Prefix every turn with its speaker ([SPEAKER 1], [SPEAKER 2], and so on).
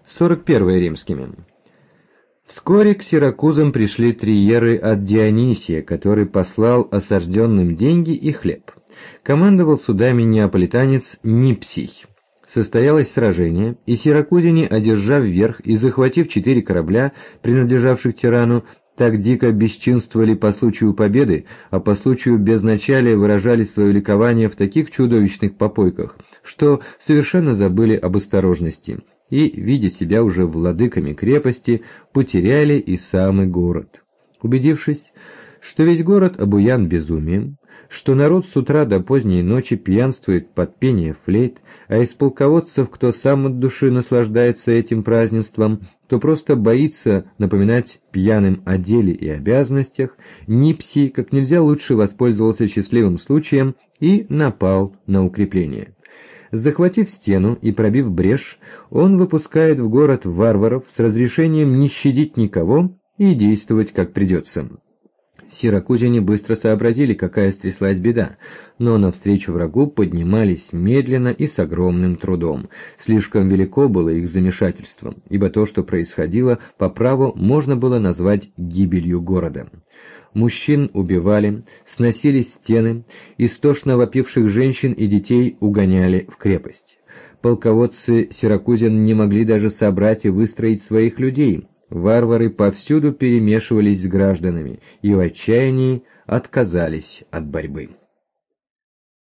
[SPEAKER 1] 41 римскими. Вскоре к Сиракузам пришли триеры от Дионисия, который послал осажденным деньги и хлеб. Командовал судами неаполитанец Нипсий. Состоялось сражение, и сиракузяне, одержав верх и захватив 4 корабля, принадлежавших тирану, так дико бесчинствовали по случаю победы, а по случаю безначалия выражали свое ликование в таких чудовищных попойках, что совершенно забыли об осторожности и, видя себя уже владыками крепости, потеряли и самый город. Убедившись, что весь город обуян безумием, что народ с утра до поздней ночи пьянствует под пение флейт, а из полководцев, кто сам от души наслаждается этим празднеством, то просто боится напоминать пьяным о деле и обязанностях, Нипсий как нельзя лучше воспользовался счастливым случаем и напал на укрепление. Захватив стену и пробив брешь, он выпускает в город варваров с разрешением не щадить никого и действовать как придется. Сиракузяне быстро сообразили, какая стряслась беда, но навстречу врагу поднимались медленно и с огромным трудом. Слишком велико было их замешательство, ибо то, что происходило, по праву можно было назвать гибелью города. Мужчин убивали, сносили стены, истошно вопивших женщин и детей угоняли в крепость. Полководцы сиракузян не могли даже собрать и выстроить своих людей. Варвары повсюду перемешивались с гражданами и в отчаянии отказались от борьбы.